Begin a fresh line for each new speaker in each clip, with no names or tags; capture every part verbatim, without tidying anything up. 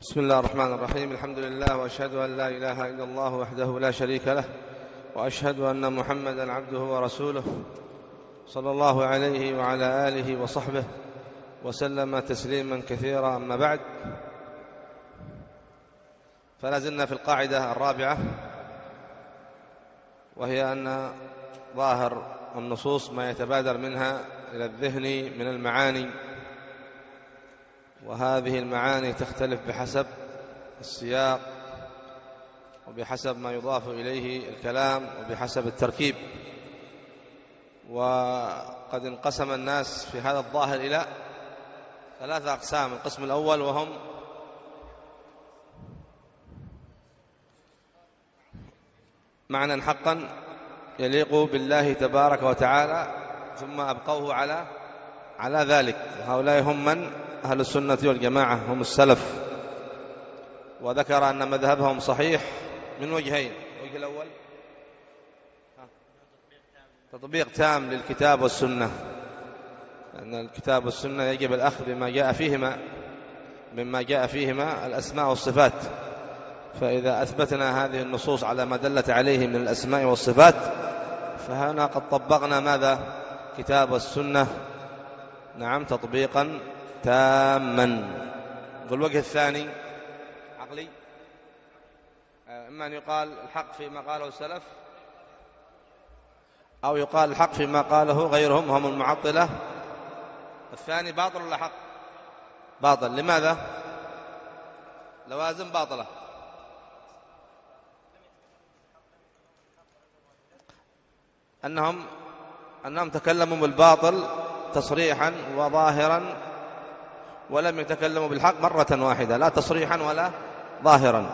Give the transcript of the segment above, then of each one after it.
بسم الله الرحمن الرحيم. الحمد لله، وأشهد أن لا إله إلا الله وحده لا شريك له، وأشهد أن محمدا عبده ورسوله صلى الله عليه وعلى آله وصحبه وسلم تسليما كثيرا. أما بعد، فلا زلنا في القاعدة الرابعة، وهي أن ظاهر النصوص ما يتبادر منها إلى الذهن من المعاني، وهذه المعاني تختلف بحسب السياق وبحسب ما يضاف إليه الكلام وبحسب التركيب. وقد انقسم الناس في هذا الظاهر إلى ثلاثة أقسام. القسم الأول وهم معنى حقا يليق بالله تبارك وتعالى ثم أبقوه على على ذلك، هؤلاء هم من أهل السنة والجماعة، هم السلف. وذكر أن مذهبهم صحيح من وجهين. الوجه الأول تطبيق تام للكتاب والسنة، لأن الكتاب والسنة يجب الأخذ بما جاء فيهما مما جاء فيهما الأسماء والصفات. فإذا أثبتنا هذه النصوص على ما دلت عليه من الأسماء والصفات، فهنا قد طبقنا ماذا؟ كتاب والسنة، نعم، تطبيقا تاما. والوجه الثاني عقلي، إما أن يقال الحق فيما قاله السلف، أو يقال الحق فيما قاله غيرهم هم المعطلة. الثاني باطل ولا حق؟ باطل. لماذا؟ لوازم باطلة. أنهم أنهم تكلموا بالباطل تصريحا وظاهرا، ولم يتكلموا بالحق مرة واحدة، لا تصريحا ولا ظاهرا.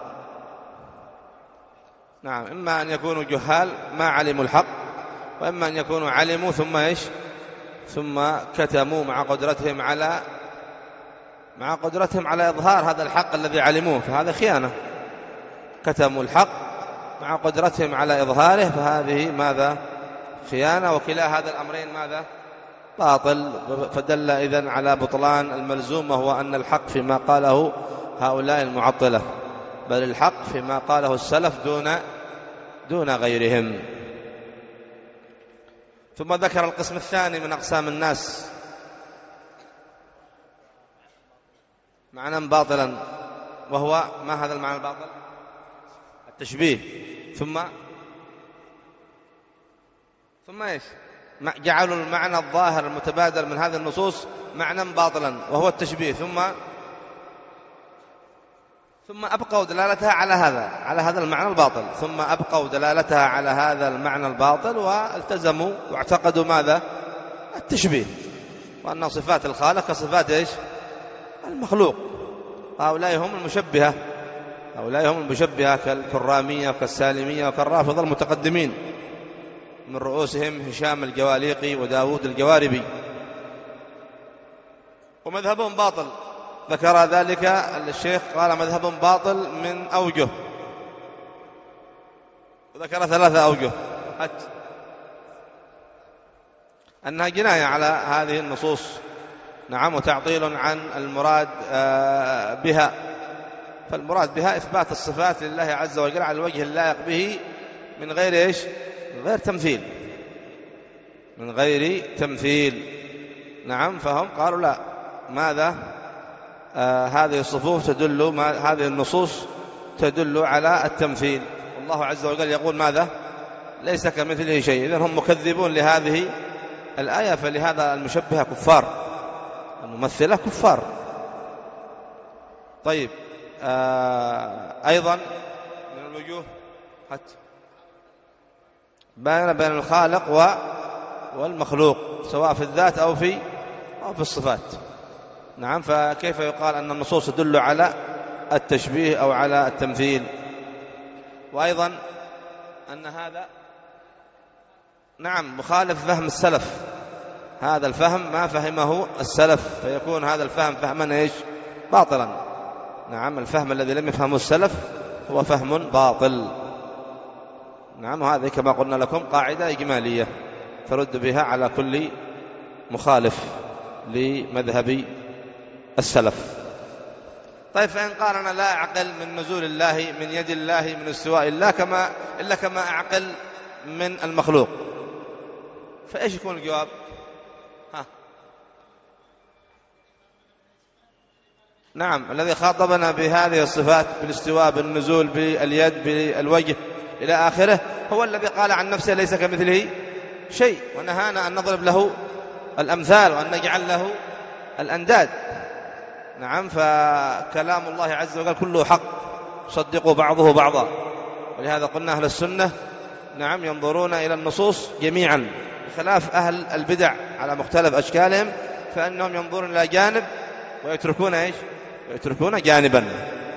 نعم، إما أن يكونوا جهال ما علموا الحق، وإما أن يكونوا علموا ثم إيش ثم كتموا مع قدرتهم على مع قدرتهم على إظهار هذا الحق الذي علموه، فهذا خيانة. كتموا الحق مع قدرتهم على إظهاره، فهذه ماذا؟ خيانة. وكلا هذا الأمرين ماذا؟ باطل. فدل إذن على بطلان الملزوم، وهو أن الحق فيما قاله هؤلاء المعطلة، بل الحق فيما قاله السلف دون دون غيرهم. ثم ذكر القسم الثاني من أقسام الناس، معنى باطلا، وهو ما هذا المعنى الباطل؟ التشبيه. ثم ثم إيش؟ جعلوا المعنى الظاهر المتبادر من هذه النصوص معنى باطلا، وهو التشبيه. ثم ثم أبقوا دلالتها على هذا على هذا المعنى الباطل ثم أبقوا دلالتها على هذا المعنى الباطل، والتزموا واعتقدوا ماذا؟ التشبيه، وأن صفات الخالق كصفات إيش؟ المخلوق. هؤلاء هم المشبهة هؤلاء هم المشبهة كالكرامية وكالسالمية وكالرافضة المتقدمين، من رؤوسهم هشام الجواليقي وداود الجواربي. ومذهبهم باطل، ذكر ذلك الشيخ، قال مذهبهم باطل من أوجه، وذكر ثلاثة أوجه. حتى أنها جناية على هذه النصوص، نعم، وتعطيل عن المراد بها. فالمراد بها إثبات الصفات لله عز وجل على الوجه اللائق به، من غير إيش؟ من غير تمثيل من غير تمثيل نعم. فهم قالوا لا، ماذا؟ آه هذه الصفوف تدل ما هذه النصوص تدل على التمثيل، والله عز وجل يقول ماذا؟ ليس كمثله شيء. إذن هم مكذبون لهذه الآية، فلهذا المشبهة كفار، الممثلة كفار. طيب، آه أيضا من الوجوه حتى بين بين الخالق والمخلوق، سواء في الذات أو في أو في الصفات، نعم. فكيف يقال أن النصوص تدل على التشبيه أو على التمثيل؟ وأيضا أن هذا نعم مخالف فهم السلف، هذا الفهم ما فهمه السلف، فيكون هذا الفهم فهما إيش؟ باطلا. نعم، الفهم الذي لم يفهمه السلف هو فهم باطل، نعم. وهذه كما قلنا لكم قاعدة إجمالية ترد بها على كل مخالف لمذهب السلف. طيب فإن قال أنا لا أعقل من نزول الله، من يد الله، من استواء الله كما إلا كما أعقل من المخلوق، فإيش يكون الجواب؟ ها. نعم، الذي خاطبنا بهذه الصفات بالاستواء، بالنزول، باليد، بالوجه إلى آخره، هو الذي قال عن نفسه ليس كمثله شيء، ونهانا أن نضرب له الأمثال وأن نجعل له الأنداد. نعم، فكلام الله عز وجل كله حق، صدقوا بعضه بعضا. ولهذا قلنا أهل السنة نعم ينظرون إلى النصوص جميعا، بخلاف أهل البدع على مختلف أشكالهم، فإنهم ينظرون إلى جانب ويتركون إيش؟ ويتركون جانبا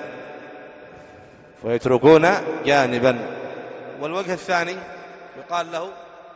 ويتركون جانبا. والوجه الثاني يقال له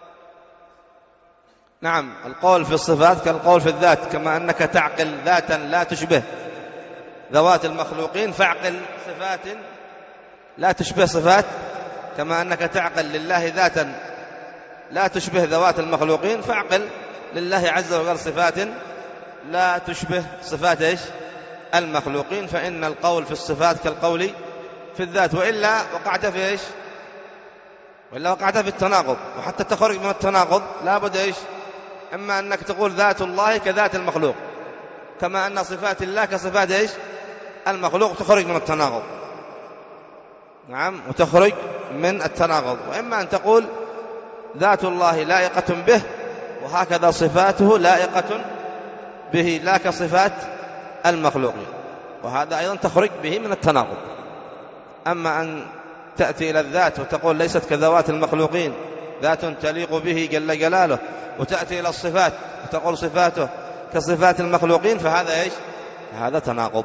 نعم القول في الصفات كالقول في الذات، كما أنك تعقل ذاتا لا تشبه ذوات المخلوقين فاعقل صفات لا تشبه صفات، كما أنك تعقل لله ذاتا لا تشبه ذوات المخلوقين فاعقل لله عز وجل صفات لا تشبه صفات إيش؟ المخلوقين. فإن القول في الصفات كالقول في الذات، وإلا وقعت في إيش؟ وإلا وقعت في التناقض. وحتى تخرج من التناقض لا بد إيش؟ إما أنك تقول ذات الله كذات المخلوق، كما أن صفات الله كصفات إيش؟ المخلوق، تخرج من التناقض. نعم، وتخرج من التناقض. وإما أن تقول ذات الله لائقة به وهكذا صفاته لائقة به لا كصفات المخلوقين، وهذا أيضا تخرج به من التناقض. أما أن تأتي إلى الذات وتقول ليست كذوات المخلوقين، ذات تليق به جل جلاله، وتأتي إلى الصفات وتقول صفاته كصفات المخلوقين، فهذا إيش؟ هذا تناقض.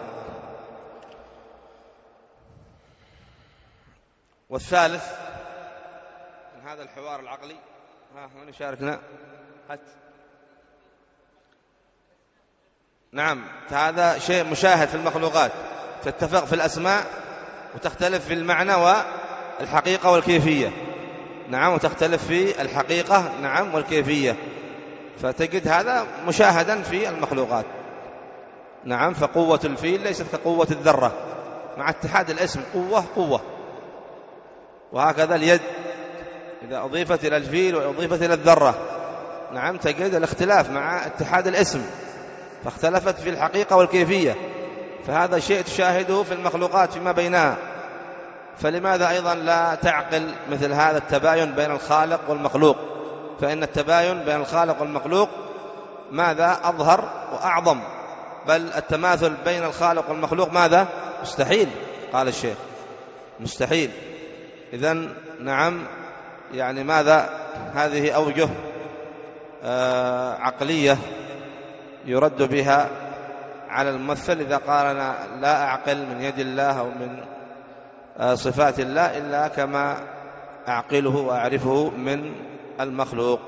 والثالث من هذا الحوار العقلي، ها من يشاركنا؟ هات. نعم، هذا شيء مشاهد في المخلوقات، تتفق في الأسماء وتختلف في المعنى والحقيقة والكيفية. نعم، وتختلف في الحقيقة نعم والكيفية، فتجد هذا مشاهدا في المخلوقات. نعم، فقوة الفيل ليست كقوة الذرة، مع اتحاد الاسم قوة قوة. وهكذا اليد إذا أضيفت إلى الفيل وأضيفت إلى الذرة نعم تجد الاختلاف مع اتحاد الاسم، فاختلفت في الحقيقة والكيفية. فهذا شيء تشاهده في المخلوقات فيما بينها، فلماذا أيضا لا تعقل مثل هذا التباين بين الخالق والمخلوق؟ فإن التباين بين الخالق والمخلوق ماذا أظهر وأعظم، بل التماثل بين الخالق والمخلوق ماذا؟ مستحيل، قال الشيخ مستحيل. إذن نعم يعني ماذا؟ هذه أوجه آه عقلية يرد بها على الممثل إذا قالنا لا أعقل من يد الله أو من آه صفات الله إلا كما أعقله وأعرفه من المخلوق.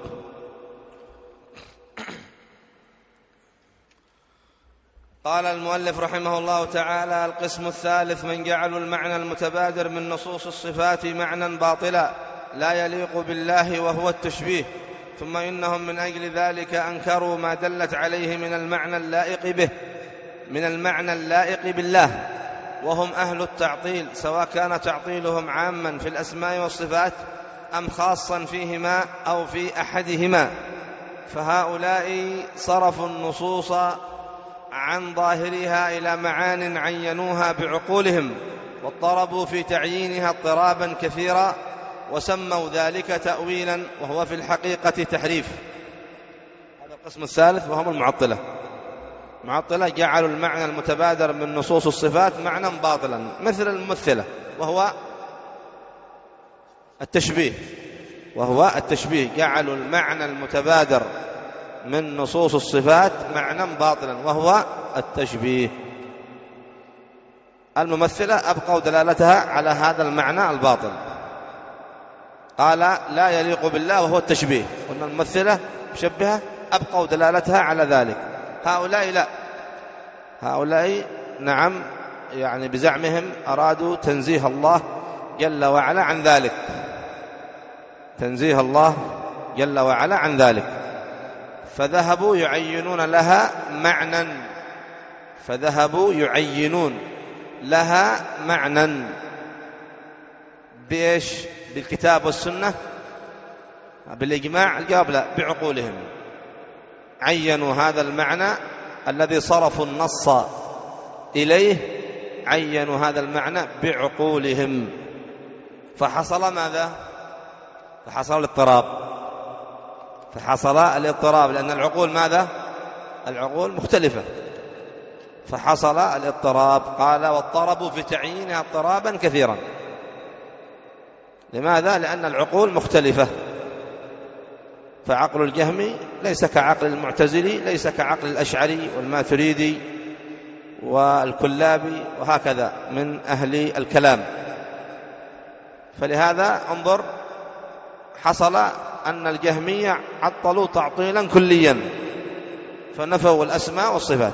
قال المؤلف رحمه الله تعالى: القسم الثالث من جعلوا المعنى المتبادر من نصوص الصفات معنى باطلا لا يليق بالله وهو التشبيه، ثم إنهم من أجل ذلك أنكروا ما دلت عليه من المعنى اللائق به من المعنى اللائق بالله، وهم أهل التعطيل، سواء كان تعطيلهم عاما في الأسماء والصفات أم خاصا فيهما أو في أحدهما. فهؤلاء صرفوا النصوص عن ظاهرها إلى معان عينوها بعقولهم، واضطربوا في تعيينها اضطرابا كثيرا، وسموا ذلك تأويلا وهو في الحقيقة تحريف. هذا القسم الثالث وهم المعطلة. المعطلة جعلوا المعنى المتبادر من نصوص الصفات معنى باطلا مثل الممثلة وهو التشبيه وهو التشبيه جعلوا المعنى المتبادر من نصوص الصفات معنى باطلا وهو التشبيه. الممثلة أبقوا دلالتها على هذا المعنى الباطل، قال لا يليق بالله وهو التشبيه، قلنا الممثلة مشبهة أبقوا دلالتها على ذلك. هؤلاء لا، هؤلاء نعم يعني بزعمهم أرادوا تنزيه الله جل وعلا عن ذلك، تنزيه الله جل وعلا عن ذلك، فذهبوا يعينون لها معنى فذهبوا يعينون لها معنى بإيش؟ بالكتاب والسنة؟ بالإجماع؟ الجواب لا، بعقولهم. عينوا هذا المعنى الذي صرفوا النص إليه، عينوا هذا المعنى بعقولهم، فحصل ماذا؟ فحصل الاضطراب، فحصل الاضطراب لأن العقول ماذا؟ العقول مختلفة، فحصل الاضطراب. قال واضطربوا في تعيينها اضطرابا كثيرا. لماذا؟ لأن العقول مختلفة، فعقل الجهمي ليس كعقل المعتزلي، ليس كعقل الأشعري والماتريدي والكلابي وهكذا من أهل الكلام. فلهذا انظر، حصل أن الجهمية عطلوا تعطيلا كليا، فنفوا الأسماء والصفات،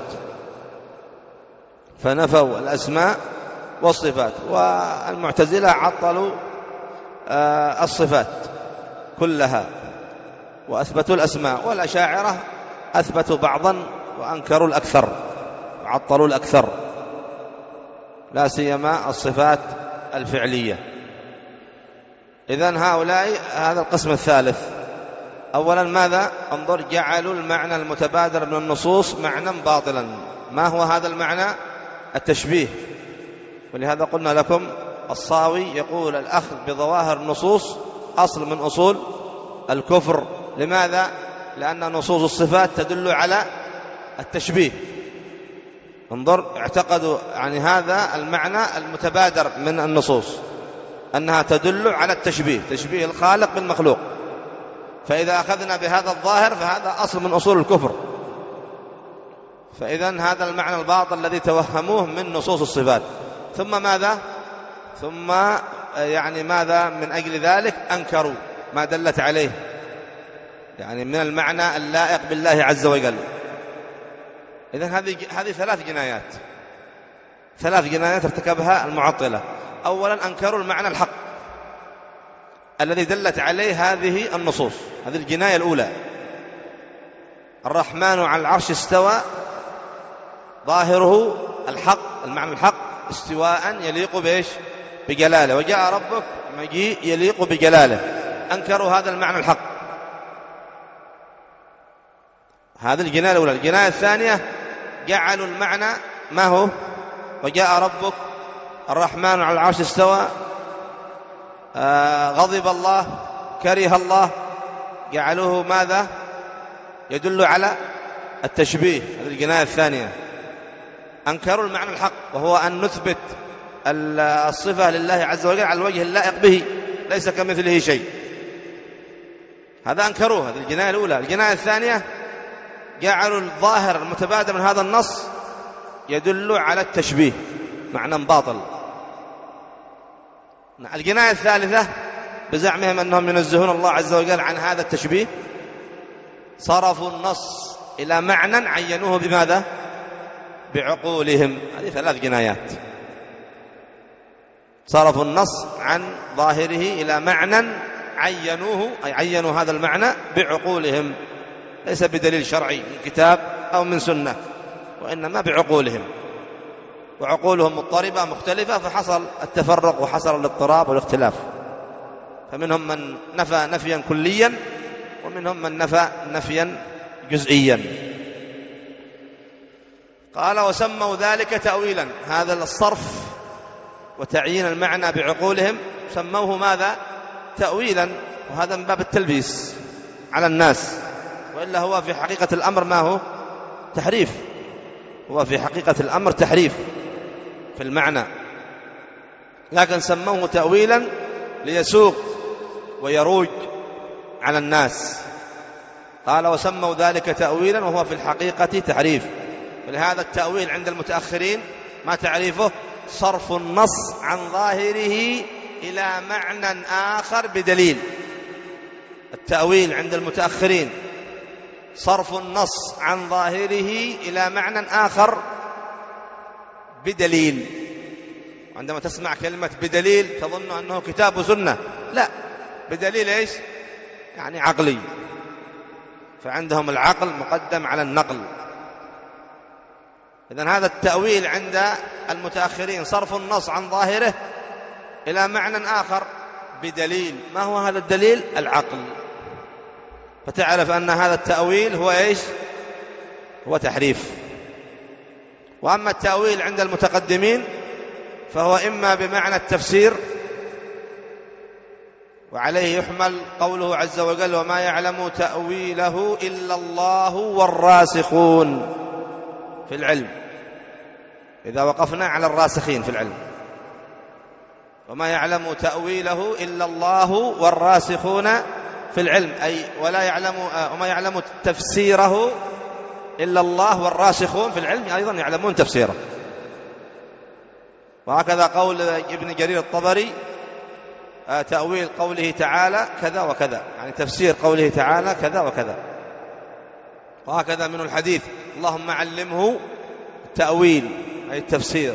فنفوا الأسماء والصفات. والمعتزلة عطلوا الصفات كلها وأثبتوا الأسماء. والأشاعرة أثبتوا بعضا وأنكروا الأكثر، عطلوا الأكثر، لا سيما الصفات الفعلية. إذن هؤلاء هذا القسم الثالث. أولا ماذا؟ انظر، جعلوا المعنى المتبادر من النصوص معنى باطلا. ما هو هذا المعنى؟ التشبيه. ولهذا قلنا لكم الصاوي يقول الأخذ بظواهر النصوص أصل من أصول الكفر. لماذا؟ لأن نصوص الصفات تدل على التشبيه. انظر، اعتقدوا يعني هذا المعنى المتبادر من النصوص أنها تدل على التشبيه، تشبيه الخالق بالمخلوق. فإذا أخذنا بهذا الظاهر فهذا أصل من أصول الكفر. فإذن هذا المعنى الباطل الذي توهموه من نصوص الصفات. ثم ماذا؟ ثم يعني ماذا من أجل ذلك؟ أنكروا ما دلت عليه، يعني من المعنى اللائق بالله عز وجل. إذن هذه هذه ثلاث جنايات، ثلاث جنايات ارتكبها المعطلة. أولا أنكروا المعنى الحق الذي دلت عليه هذه النصوص، هذه الجناية الأولى. الرحمن على العرش استوى، ظاهره الحق، المعنى الحق، استواء يليق بإيش؟ بجلاله. وجاء ربك مجيء يليق بجلاله. أنكروا هذا المعنى الحق، هذه الجناية الأولى. الجناية الثانية جعلوا المعنى ما هو؟ وجاء ربك، الرحمن على العرش استوى، آه غضب الله، كره الله، جعلوه ماذا؟ يدل على التشبيه. هذه الجناية الثانية. أنكروا المعنى الحق وهو أن نثبت الصفة لله عز وجل على الوجه اللائق به، ليس كمثله شيء. هذا أنكروه، هذه الجناية الأولى. الجناية الثانية جعلوا الظاهر المتبادر من هذا النص يدل على التشبيه، معنى باطل. الجناية الثالثة بزعمهم أنهم ينزهون الله عز وجل عن هذا التشبيه، صرفوا النص إلى معنى عينوه بماذا؟ بعقولهم. هذه ثلاث جنايات. صرفوا النص عن ظاهره إلى معنى عينوه، أي عينوا هذا المعنى بعقولهم، ليس بدليل شرعي من كتاب أو من سنة، وإنما بعقولهم. وعقولهم مضطربة مختلفة، فحصل التفرق وحصل الاضطراب والاختلاف. فمنهم من نفى نفيا كليا، ومنهم من نفى نفيا جزئيا. قال وسموا ذلك تأويلا. هذا الصرف وتعيين المعنى بعقولهم سموه ماذا؟ تأويلا. وهذا من باب التلبيس على الناس، وإلا هو في حقيقة الأمر ما هو؟ تحريف. هو في حقيقة الأمر تحريف في المعنى، لكن سموه تأويلا ليسوق ويروج على الناس. قال وسموا ذلك تأويلا وهو في الحقيقة تحريف. ولهذا التأويل عند المتأخرين ما تعريفه؟ صرف النص عن ظاهره إلى معنى آخر بدليل. التأويل عند المتأخرين صرف النص عن ظاهره إلى معنى آخر بدليل. عندما تسمع كلمة بدليل تظن أنه كتاب وسنة، لا، بدليل إيش؟ يعني عقلي. فعندهم العقل مقدم على النقل. إذن هذا التأويل عند المتأخرين صرف النص عن ظاهره إلى معنى آخر بدليل. ما هو هذا الدليل؟ العقل. فتعرف أن هذا التأويل هو إيش؟ هو تحريف. وأما التأويل عند المتقدمين فهو إما بمعنى التفسير، وعليه يحمل قوله عز وجل وما يعلم تأويله إلا الله والراسخون في العلم، إذا وقفنا على الراسخين في العلم، وما يعلم تأويله إلا الله والراسخون في العلم، أي ولا يعلم وما يعلم تفسيره إلا الله والراسخون في العلم أيضا يعلمون تفسيره. وهكذا قول ابن جرير الطبري تأويل قوله تعالى كذا وكذا، يعني تفسير قوله تعالى كذا وكذا. وهكذا من الحديث اللهم علمه التأويل أي التفسير.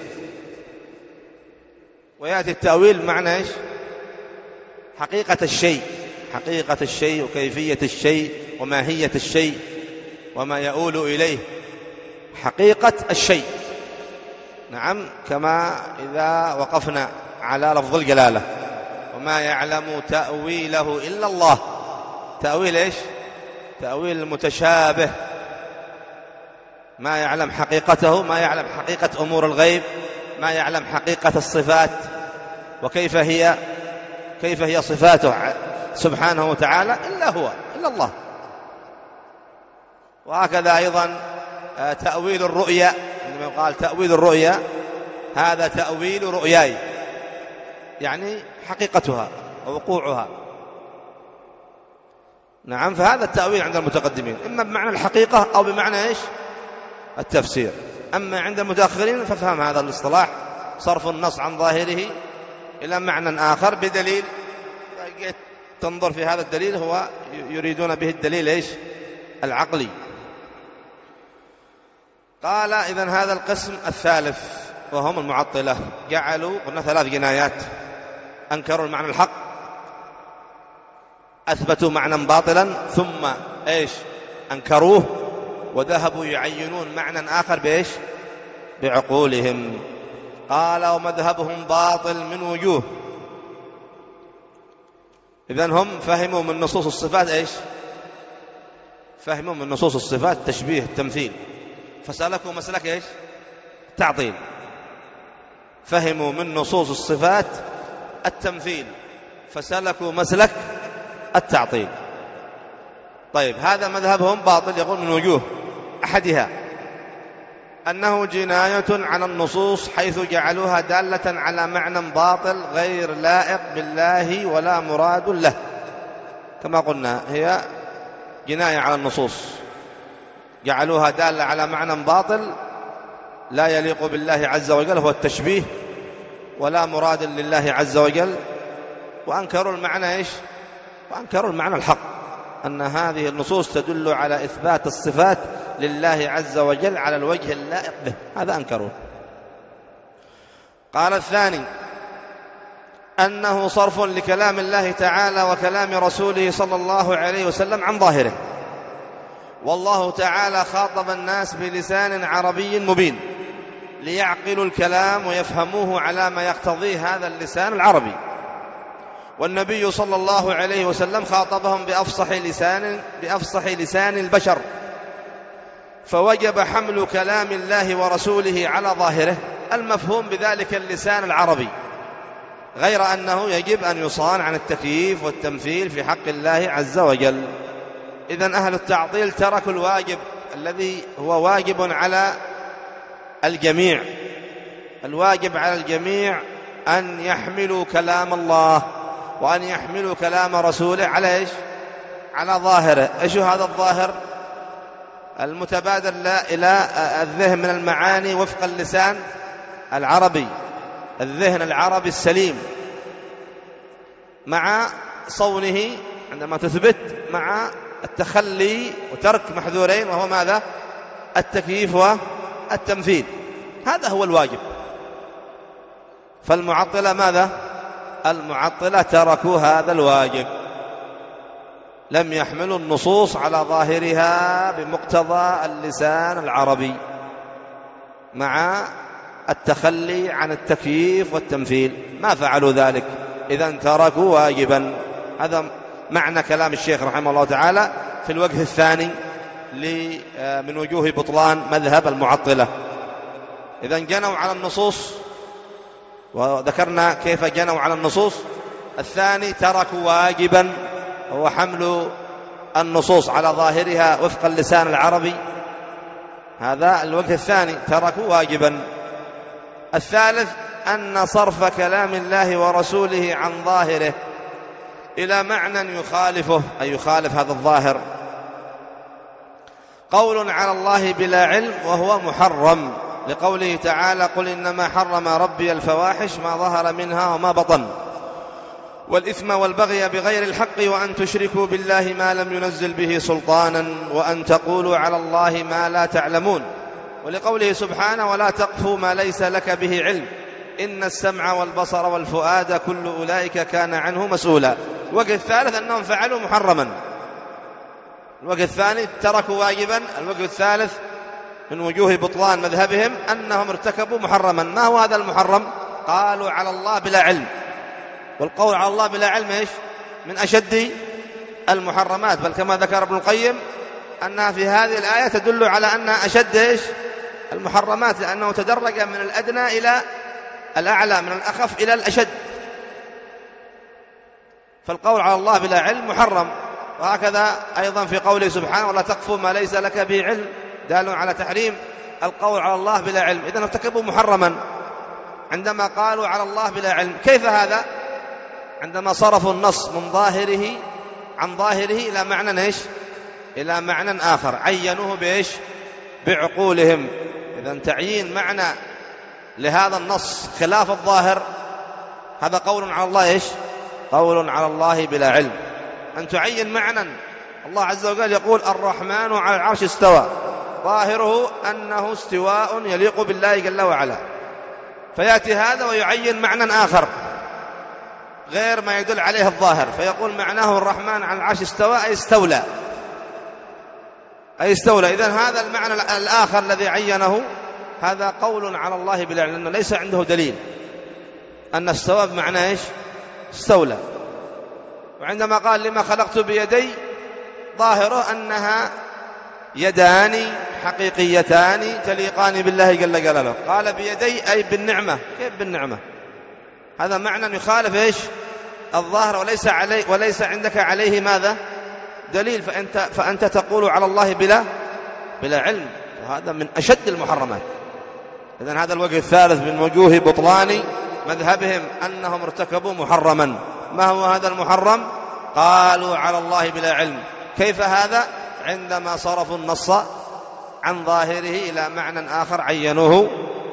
ويأتي التأويل معنى إيش؟ حقيقة الشيء، حقيقة الشيء وكيفية الشيء وماهية الشيء وما يؤول إليه، حقيقة الشيء. نعم، كما إذا وقفنا على لفظ الجلالة وما يعلم تأويله إلا الله. تأويل إيش؟ تأويل المتشابه، ما يعلم حقيقته، ما يعلم حقيقة أمور الغيب، ما يعلم حقيقة الصفات وكيف هي كيف هي صفاته سبحانه وتعالى إلا هو، إلا الله. وهكذا أيضا تأويل الرؤيا، عندما قال تأويل الرؤيا هذا تأويل رؤياي، يعني حقيقتها ووقوعها. نعم، فهذا التأويل عند المتقدمين إما بمعنى الحقيقة أو بمعنى إيش؟ التفسير. أما عند المتأخرين ففهم هذا الاصطلاح صرف النص عن ظاهره إلى معنى آخر بدليل، تنظر في هذا الدليل هو يريدون به الدليل إيش؟ العقلي. قال إذن هذا القسم الثالث وهم المعطلة، جعلوا قلنا ثلاث جنايات: أنكروا المعنى الحق، أثبتوا معنى باطلا، ثم إيش؟ أنكروه وذهبوا يعينون معنى آخر بإيش؟ بعقولهم. قال ومذهبهم باطل من وجوه. إذن هم فهموا من نصوص الصفات إيش؟ فهموا من نصوص الصفات تشبيه التمثيل، فسلكوا مسلك إيش؟ تعطيل. فهموا من نصوص الصفات التمثيل فسلكوا مسلك التعطيل. طيب، هذا مذهبهم باطل. يقول من وجوه: أحدها أنه جناية على النصوص حيث جعلوها دالة على معنى باطل غير لائق بالله ولا مراد له. كما قلنا هي جناية على النصوص، جعلوها دالة على معنى باطل لا يليق بالله عز وجل، هو التشبيه، ولا مراد لله عز وجل. وأنكروا المعنى إيش؟ وأنكروا المعنى الحق، أن هذه النصوص تدل على إثبات الصفات لله عز وجل على الوجه اللائق به، هذا أنكروه. قال الثاني أنه صرف لكلام الله تعالى وكلام رسوله صلى الله عليه وسلم عن ظاهره، والله تعالى خاطب الناس بلسان عربي مبين ليعقلوا الكلام ويفهموه على ما يقتضيه هذا اللسان العربي، والنبي صلى الله عليه وسلم خاطبهم بأفصح لسان بأفصح لسان البشر، فوجب حمل كلام الله ورسوله على ظاهره المفهوم بذلك اللسان العربي، غير أنه يجب أن يصان عن التكييف والتمثيل في حق الله عز وجل. إذن أهل التعطيل تركوا الواجب الذي هو واجب على الجميع. الواجب على الجميع أن يحملوا كلام الله وأن يحملوا كلام رسوله على إيش؟ على ظاهره. إيش هذا الظاهر؟ المتبادر إلى الذهن من المعاني وفق اللسان العربي، الذهن العربي السليم، مع صونه عندما تثبت، مع التخلي وترك محذورين، وهو ماذا؟ التكييف والتمثيل. هذا هو الواجب. فالمعطلة ماذا؟ المعطلة تركوا هذا الواجب، لم يحملوا النصوص على ظاهرها بمقتضى اللسان العربي، مع التخلي عن التكييف والتمثيل، ما فعلوا ذلك، إذن تركوا واجبا. هذا معنى كلام الشيخ رحمه الله تعالى في الوجه الثاني من وجوه بطلان مذهب المعطلة. إذن جنوا على النصوص، وذكرنا كيف جنوا على النصوص. الثاني تركوا واجبا، هو حمل النصوص على ظاهرها وفق اللسان العربي، هذا الوجه الثاني، تركوا واجبا. الثالث أن صرف كلام الله ورسوله عن ظاهره إلى معنى يخالفه، أي يخالف هذا الظاهر، قول على الله بلا علم وهو محرم، لقوله تعالى: قل إنما حرم ربي الفواحش ما ظهر منها وما بطن والإثم والبغي بغير الحق وأن تشركوا بالله ما لم ينزل به سلطانا وأن تقولوا على الله ما لا تعلمون، ولقوله سبحانه: ولا تقف ما ليس لك به علم إن السمع والبصر والفؤاد كل أولئك كان عنه مسؤولا. الوجه الثالث أنهم فعلوا محرما. الوجه الثاني تركوا واجبا. الوجه الثالث من وجوه بطلان مذهبهم أنهم ارتكبوا محرما. ما هو هذا المحرم؟ قالوا على الله بلا علم، والقول على الله بلا علم إيش؟ من أشد المحرمات، بل كما ذكر ابن القيم أنها في هذه الآية تدل على أنها أشد إيش؟ المحرمات، لأنه تدرج من الأدنى إلى الأعلى، من الأخف إلى الأشد. فالقول على الله بلا علم محرم. وهكذا أيضا في قوله سبحانه: ولا تقف ما ليس لك به علم، دال على تحريم القول على الله بلا علم. إذن ارتكبوا محرما عندما قالوا على الله بلا علم. كيف هذا؟ عندما صرفوا النص من ظاهره عن ظاهره إلى معنى إيش؟ إلى معنى آخر، عينوه بإيش؟ بعقولهم. إذن تعيين معنى لهذا النص خلاف الظاهر، هذا قول على الله إيش؟ قول على الله بلا علم. أن تعين معنى، الله عز وجل يقول: الرحمن على العرش استوى، ظاهره أنه استواء يليق بالله جل وعلا، فيأتي هذا ويعين معنى آخر غير ما يدل عليه الظاهر، فيقول معناه الرحمن على العرش استوى أي استولى، أي استولى. إذن هذا المعنى الآخر الذي عينه هذا قول على الله بلا علم، لأنه ليس عنده دليل أن استوى بمعنى إيش؟ استولى. وعندما قال: لما خلقت بيدي، ظاهره أنها يدان حقيقيتان تليقان بالله جل جلاله. قال بيدي أي بالنعمة. كيف بالنعمة؟ هذا معنى يخالف إيش؟ الظاهر، وليس عليه وليس عندك عليه ماذا؟ دليل، فأنت فأنت تقول على الله بلا بلا علم، وهذا من أشد المحرمات. إذن هذا الوجه الثالث من وجوه بطلان مذهبهم، أنهم ارتكبوا محرما. ما هو هذا المحرم؟ قالوا على الله بلا علم. كيف هذا؟ عندما صرفوا النص عن ظاهره إلى معنى آخر عينوه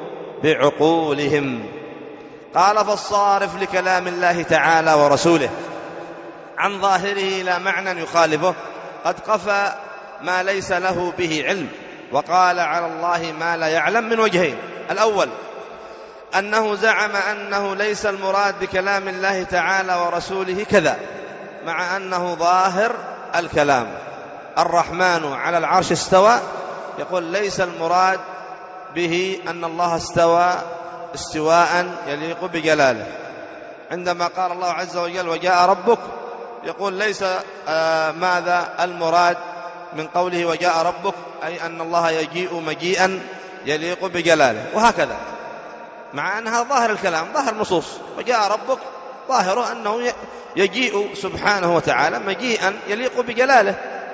بعقولهم. قال: فالصارف لكلام الله تعالى ورسوله عن ظاهره إلى معنى يخالفه قد قفى ما ليس له به علم، وقال على الله ما لا يعلم من وجهين. الأول أنه زعم أنه ليس المراد بكلام الله تعالى ورسوله كذا، مع أنه ظاهر الكلام. الرحمن على العرش استوى، يقول ليس المراد به أن الله استوى استواء يليق بجلاله. عندما قال الله عز وجل: وجاء ربك، يقول ليس آه ماذا المراد من قوله وجاء ربك، أي أن الله يجيء مجيئا يليق بجلاله. وهكذا، مع أنها ظاهر الكلام، ظاهر النصوص، وجاء ربك ظاهره أنه يجيء سبحانه وتعالى مجيئا يليق بجلاله.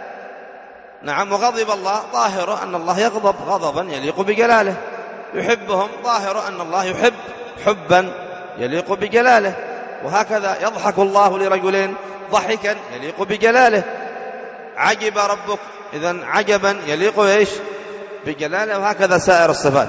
نعم. وغضب الله، ظاهره أن الله يغضب غضبا يليق بجلاله. يحبهم، ظاهره أن الله يحب حبا يليق بجلاله. وهكذا يضحك الله لرجلين ضحكا يليق بجلاله. عجب ربك، إذن عجبا يليق إيش؟ بجلاله. وهكذا سائر الصفات،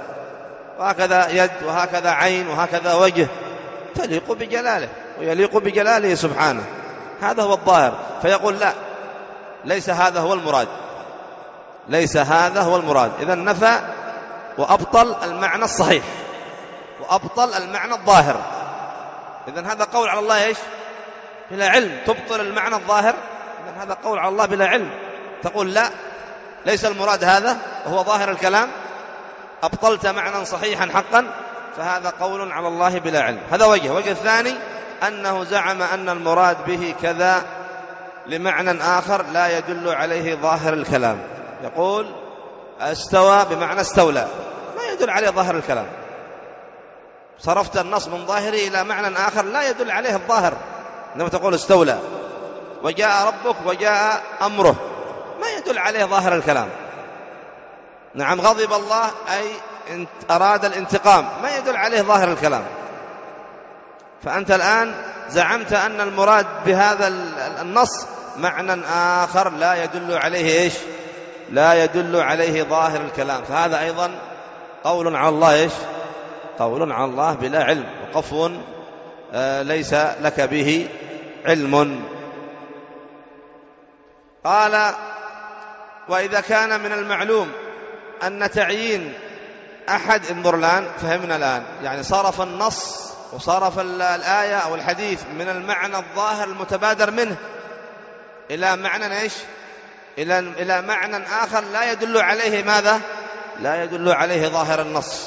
وهكذا يد، وهكذا عين، وهكذا وجه، تليق بجلاله ويليق بجلاله سبحانه. هذا هو الظاهر. فيقول لا، ليس هذا هو المراد، ليس هذا هو المراد. إذن نفى وأبطل المعنى الصحيح، وأبطل المعنى الظاهر. إذن هذا قول على الله إيش؟ بلا علم. تبطل المعنى الظاهر، إذن هذا قول على الله بلا علم. تقول لا، ليس المراد هذا وهو ظاهر الكلام. أبطلت معنى صحيحا حقا، فهذا قول على الله بلا علم. هذا وجه. وجه الثاني أنه زعم أن المراد به كذا لمعنى آخر لا يدل عليه ظاهر الكلام. يقول استوى بمعنى استولى، ما يدل عليه ظاهر الكلام، صرفت النص من ظاهره إلى معنى آخر لا يدل عليه الظاهر. عندما تقول استولى وجاء ربك وجاء أمره، ما يدل عليه ظاهر الكلام. نعم، غضب الله أي أراد الانتقام، ما يدل عليه ظاهر الكلام. فأنت الآن زعمت أن المراد بهذا النص معنى آخر لا يدل عليه إيش؟ لا يدل عليه ظاهر الكلام، فهذا أيضا قول على الله إيش؟ قول على الله بلا علم، وقفو آه ليس لك به علم. قال وإذا كان من المعلوم أن تعيين أحد، انظر الآن، فهمنا الآن، يعني صرف النص وصرف الآية أو الحديث من المعنى الظاهر المتبادر منه إلى معنى إيش؟ إلى إلى معنى آخر لا يدل عليه ماذا؟ لا يدل عليه ظاهر النص،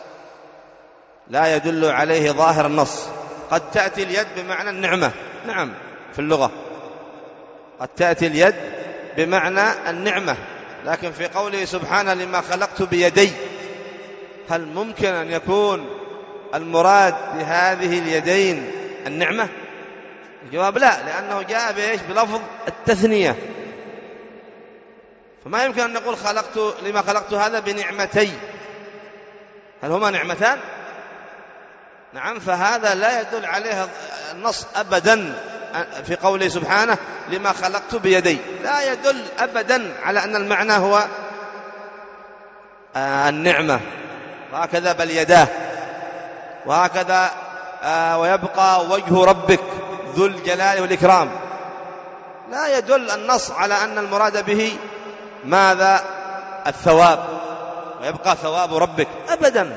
لا يدل عليه ظاهر النص. قد تأتي اليد بمعنى النعمة، نعم، في اللغة قد تأتي اليد بمعنى النعمة، لكن في قوله سبحانه لما خلقت بيدي، هل ممكن أن يكون المراد بهذه اليدين النعمة؟ الجواب لا، لأنه جاء بإيش؟ بلفظ التثنية، فما يمكن أن نقول خلقت لما خلقت هذا بنعمتي، هل هما نعمتان؟ نعم، فهذا لا يدل عليه النص أبدا. في قوله سبحانه لما خلقت بيدي لا يدل أبدا على أن المعنى هو النعمة، وهكذا بل يداه، وهكذا ويبقى وجه ربك ذو الجلال والإكرام، لا يدل النص على أن المراد به ماذا؟ الثواب، ويبقى ثواب ربك أبدا.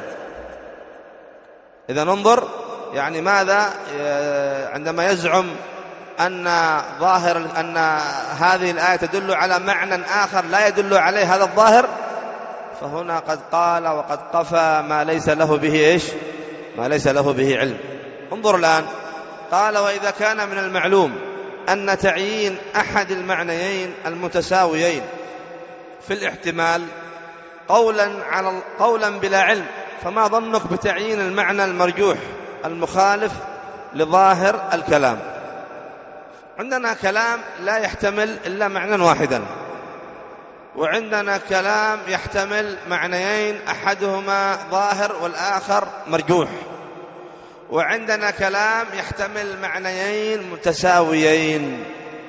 إذا ننظر يعني ماذا عندما يزعم أن ظاهر أن هذه الآية تدل على معنى آخر لا يدل عليه هذا الظاهر، فهنا قد قال وقد قفى ما ليس له به إيش؟ ما ليس له به علم. انظر الآن، قال وإذا كان من المعلوم أن تعيين أحد المعنيين المتساويين في الاحتمال قولا على قولا بلا علم، فما ظنك بتعيين المعنى المرجوح المخالف لظاهر الكلام؟ عندنا كلام لا يحتمل إلا معنى واحدا، وعندنا كلام يحتمل معنيين أحدهما ظاهر والآخر مرجوح، وعندنا كلام يحتمل معنيين متساويين.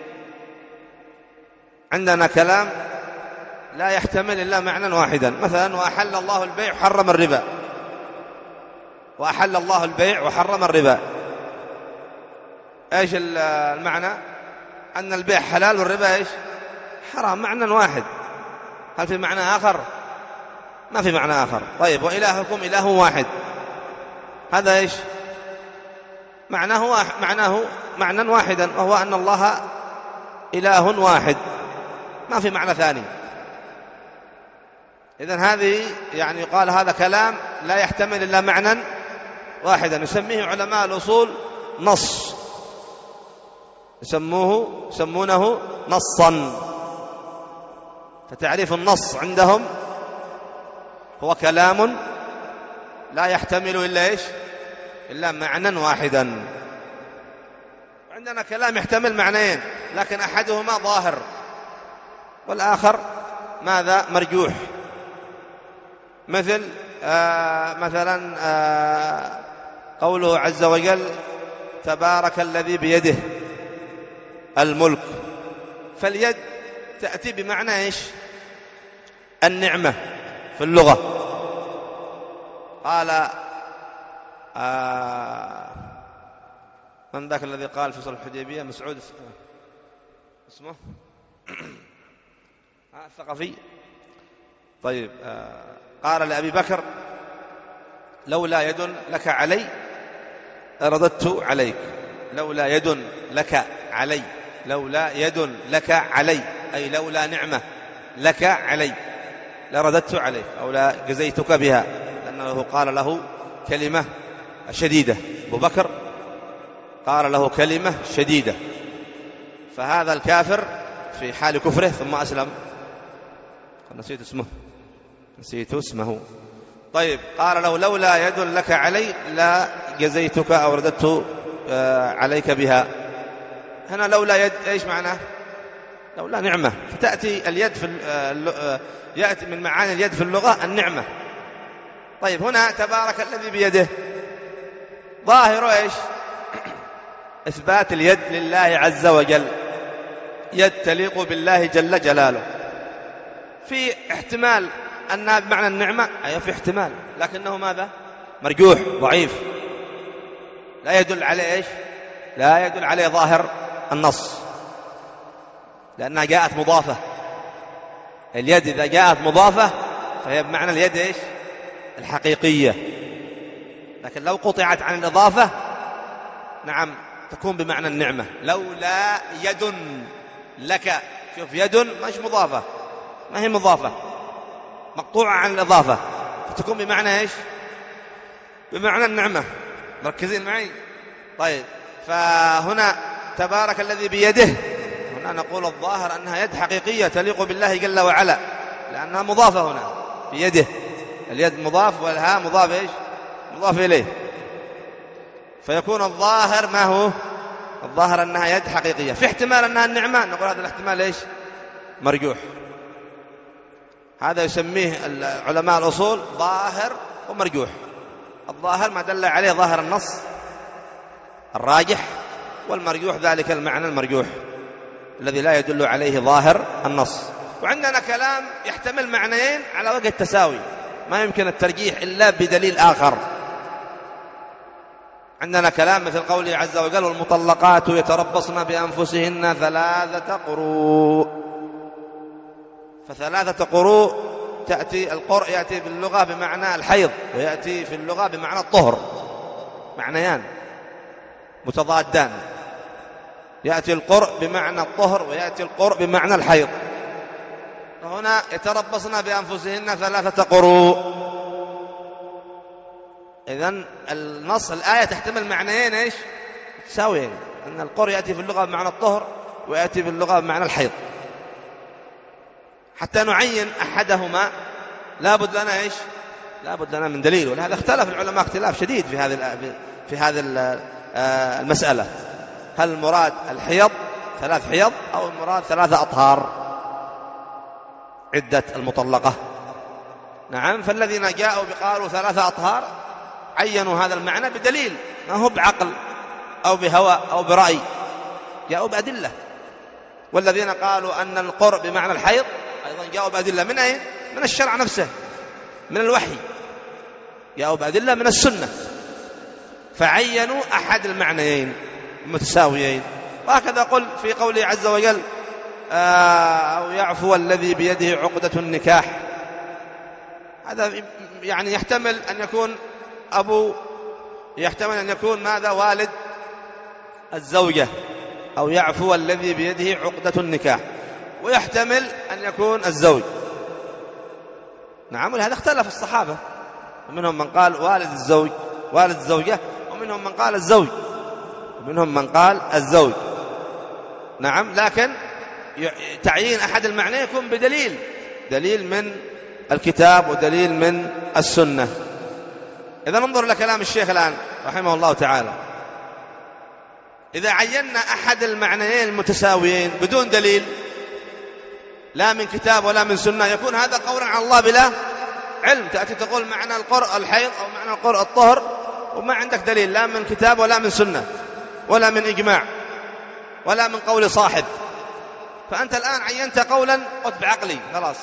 عندنا كلام لا يحتمل إلا معنى واحدا، مثلا وأحل الله البيع وحرم الربا، وأحل الله البيع وحرم الربا، إيش المعنى؟ أن البيع حلال والربا إيش؟ حرام، معنى واحد. هل في معنى آخر؟ ما في معنى آخر. طيب وإلهكم إله واحد، هذا إيش؟ معناه واحد، معناه معنى واحدا، وهو أن الله إله واحد، ما في معنى ثاني. إذن هذه يعني يقال هذا كلام لا يحتمل إلا معنى واحدا، يسميه علماء الأصول نص، يسموه يسمونه نصا. فتعريف النص عندهم هو كلام لا يحتمل إلا إيش؟ إلا معنى واحدا. عندنا كلام يحتمل معنيين، لكن أحدهما ظاهر والآخر ماذا؟ مرجوح. مثل آه مثلا آه قوله عز وجل تبارك الذي بيده الملك، فاليد تأتي بمعنى إيش؟ النعمة في اللغة. قال آه من ذاك الذي قال في صلح الحديبية؟ مسعود اسمه الثقفي. طيب آه قال لأبي بكر لولا يد لك علي رددت عليك، لولا يد لك علي، لولا يد لك علي أي لولا نعمة لك علي لرددت عليك أو لا جزيتك بها، لأنه قال له كلمة شديدة. أبو بكر قال له كلمة شديدة، فهذا الكافر في حال كفره ثم أسلم، نسيت اسمه نسيت اسمه طيب، قال له لولا يد لك علي لا جزيتك أو رددت عليك بها. هنا لولا يد إيش معناه؟ لولا نعمة، فتأتي اليد في يأتي من معاني اليد في اللغة النعمة. طيب هنا تبارك الذي بيده، ظاهر إيش؟ إثبات اليد لله عز وجل، يد تليق بالله جل جلاله. في احتمال أنها بمعنى النعمة، أي في احتمال، لكنه ماذا؟ مرجوح ضعيف، لا يدل عليه إيش؟ لا يدل عليه ظاهر النص، لأنها جاءت مضافة. اليد إذا جاءت مضافة فهي بمعنى اليد إيش؟ الحقيقية، لكن لو قطعت عن الإضافة نعم تكون بمعنى النعمة. لولا يد لك، شوف يد مش مضافة، ما هي مضافة، مقطوعة عن الإضافة، فتكون بمعنى إيش؟ بمعنى النعمة. مركزين معي؟ طيب، فهنا تبارك الذي بيده، هنا نقول الظاهر أنها يد حقيقية تليق بالله جل وعلا، لأنها مضافة هنا في يده، اليد مضاف والها مضاف إيش؟ مضاف إليه، فيكون الظاهر ما هو؟ الظاهر أنها يد حقيقية. في احتمال أنها النعمة، نقول هذا الاحتمال إيش؟ مرجوح. هذا يسميه علماء الأصول ظاهر ومرجوح. الظاهر ما دل عليه ظاهر النص الراجح، والمرجوح ذلك المعنى المرجوح الذي لا يدل عليه ظاهر النص. وعندنا كلام يحتمل معنيين على وجه التساوي، ما يمكن الترجيح إلا بدليل آخر. عندنا كلام مثل قوله عز وجل والمطلقات يتربصن بأنفسهن ثلاثة قروء، فثلاثة قروء تأتي القرء يأتي باللغة بمعنى الحيض، ويأتي في اللغة بمعنى الطهر، معنيان متضادان، يأتي القرء بمعنى الطهر ويأتي القرء بمعنى الحيض. هنا يتربصن بأنفسهن ثلاثة قروء، إذن النص الآية تحتمل معنيين إيش؟ تساويين، أن القرء يأتي في اللغة بمعنى الطهر ويأتي في اللغة بمعنى الحيض. حتى نعين أحدهما لابد لنا إيش؟ لابد لنا من دليل، ولهذا اختلف العلماء اختلاف شديد في هذه في هذه المسألة، هل المراد الحيض ثلاث حيض أو المراد ثلاثة أطهار عدة المطلقة؟ نعم، فالذين جاءوا بقالوا ثلاثة أطهار عينوا هذا المعنى بدليل، ما هو بعقل أو بهوى أو برأي، جاءوا بأدلة. والذين قالوا أن القرء بمعنى الحيض أيضا جاءوا بأدلة من أين؟ من الشرع نفسه، من الوحي، جاءوا بأدلة من السنة، فعينوا أحد المعنيين متساويين. وهكذا قل في قوله عز وجل أو يعفو الذي بيده عقدة النكاح، هذا يعني يحتمل أن يكون أبو، يحتمل أن يكون ماذا؟ والد الزوجة، أو يعفو الذي بيده عقدة النكاح، ويحتمل أن يكون الزوج. نعم، ولهذا اختلف الصحابة، ومنهم من قال والد الزوج والد الزوجة، ومنهم من قال الزوج ومنهم من قال الزوج. نعم، لكن تعيين أحد المعنى يكون بدليل، دليل من الكتاب ودليل من السنة. إذا ننظر لكلام الشيخ الآن رحمه الله تعالى، إذا عينا أحد المعنيين المتساويين بدون دليل لا من كتاب ولا من سنة، يكون هذا قولا على الله بلا علم. تأتي تقول معنى القرء الحيض أو معنى القرء الطهر وما عندك دليل لا من كتاب ولا من سنة ولا من إجماع ولا من قول صاحب، فأنت الآن عينت قولا قلت بعقلي خلاص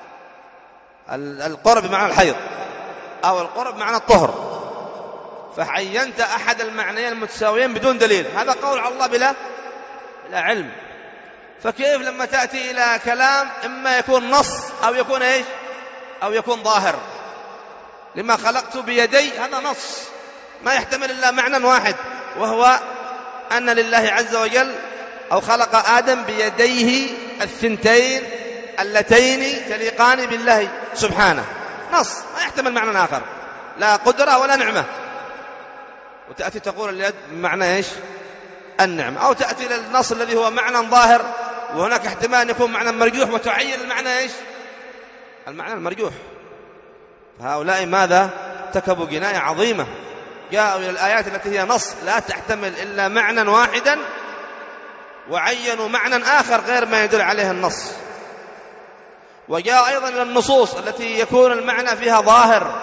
القرء بمعنى الحيض أو القرء بمعنى الطهر، فعينت أحد المعنيين المتساويين بدون دليل، هذا قول على الله بلا بلا علم. فكيف لما تأتي إلى كلام إما يكون نص أو يكون إيش؟ أو يكون ظاهر؟ لما خلقت بيدي هذا نص ما يحتمل إلا معنى واحد، وهو أن لله عز وجل أو خلق آدم بيديه الثنتين اللتين تليقان بالله سبحانه، نص ما يحتمل معنى آخر، لا قدرة ولا نعمة. وتأتي تقول اليد بمعنى إيش؟ النعمة. أو تأتي للنص الذي هو معنى ظاهر وهناك احتمال أن يكون معنى مرجوح وتعين المعنى إيش؟ المعنى المرجوح. فهؤلاء ماذا؟ ارتكبوا جناية عظيمة، جاءوا إلى الآيات التي هي نص لا تحتمل إلا معنى واحدا وعينوا معنى آخر غير ما يدل عليه النص. وجاء أيضا إلى النصوص التي يكون المعنى فيها ظاهر،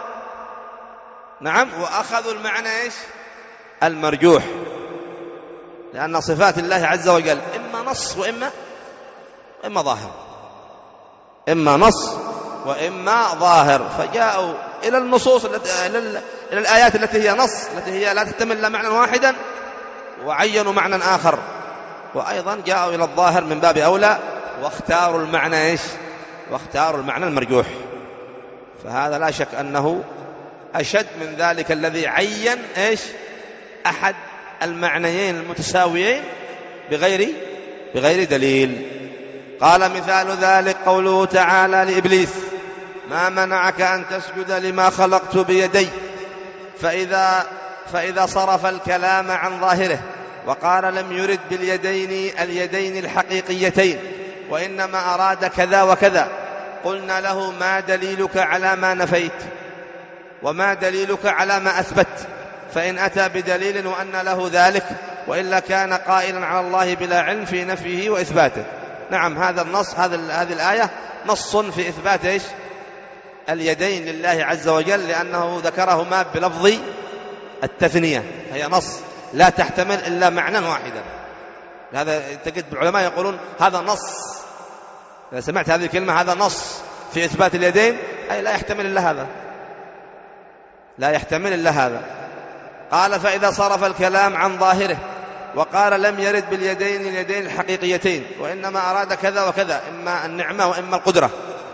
نعم، وأخذوا المعنى إيش؟ المرجوح، لأن صفات الله عز وجل إما نص وإما إما ظاهر، إما نص وإما ظاهر. فجاءوا إلى النصوص التي إلى الآيات التي هي نص، التي هي لا تحتمل إلا معنى واحدا، وعينوا معنى آخر. وأيضا جاءوا إلى الظاهر من باب أولى واختاروا المعنى إيش؟ واختاروا المعنى المرجوح. فهذا لا شك أنه أشد من ذلك الذي عين إيش؟ أحد المعنيين المتساويين بغير بغير دليل. قال مثال ذلك قوله تعالى لإبليس: ما منعك أن تسجد لما خلقت بيدي، فإذا, فإذا صرف الكلام عن ظاهره وقال لم يرد باليدين اليدين الحقيقيتين وإنما أراد كذا وكذا، قلنا له: ما دليلك على ما نفيت وما دليلك على ما أثبت؟ فإن أتى بدليل وأن له ذلك، وإلا كان قائلا على الله بلا علم في نفيه وإثباته. نعم، هذا النص، هذه الآية نص في إثبات إيش؟ اليدين لله عز وجل، لأنه ذكرهما بلفظ التثنية، هي نص لا تحتمل إلا معنى واحدا. هذا تجد العلماء يقولون هذا نص، إذا سمعت هذه الكلمة هذا نص في إثبات اليدين، أي لا يحتمل إلا هذا، لا يحتمل إلا هذا. قال: فإذا صرف الكلام عن ظاهره وقال لم يرد باليدين اليدين الحقيقيتين وإنما أراد كذا وكذا، إما النعمة وإما القدرة،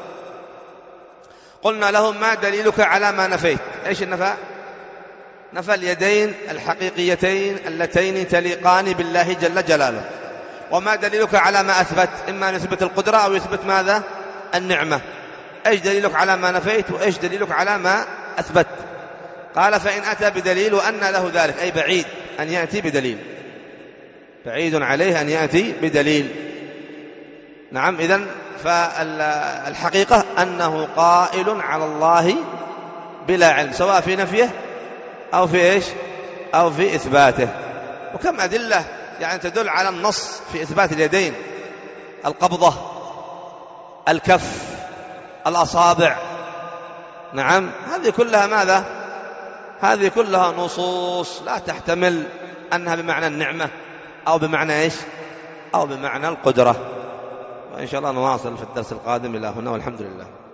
قلنا لهم: ما دليلك على ما نفيت؟ إيش النفى؟ نفى اليدين الحقيقيتين اللتين تليقان بالله جل جلاله. وما دليلك على ما أثبت؟ إما أن يثبت القدرة أو يثبت ماذا؟ النعمة. إيش دليلك على ما نفيت وإيش دليلك على ما أثبت؟ قال: فإن أتى بدليل وأن له ذلك، أي بعيد أن يأتي بدليل، بعيد عليه أن يأتي بدليل. نعم، إذن فالحقيقة أنه قائل على الله بلا علم، سواء في نفيه أو في إيش؟ أو في إثباته. وكم أدلة يعني تدل على النص في إثبات اليدين: القبضة، الكف، الأصابع. نعم، هذه كلها ماذا؟ هذه كلها نصوص لا تحتمل أنها بمعنى النعمة أو بمعنى إيش؟ أو بمعنى القدرة. وإن شاء الله نواصل في الدرس القادم. إلى هنا والحمد لله.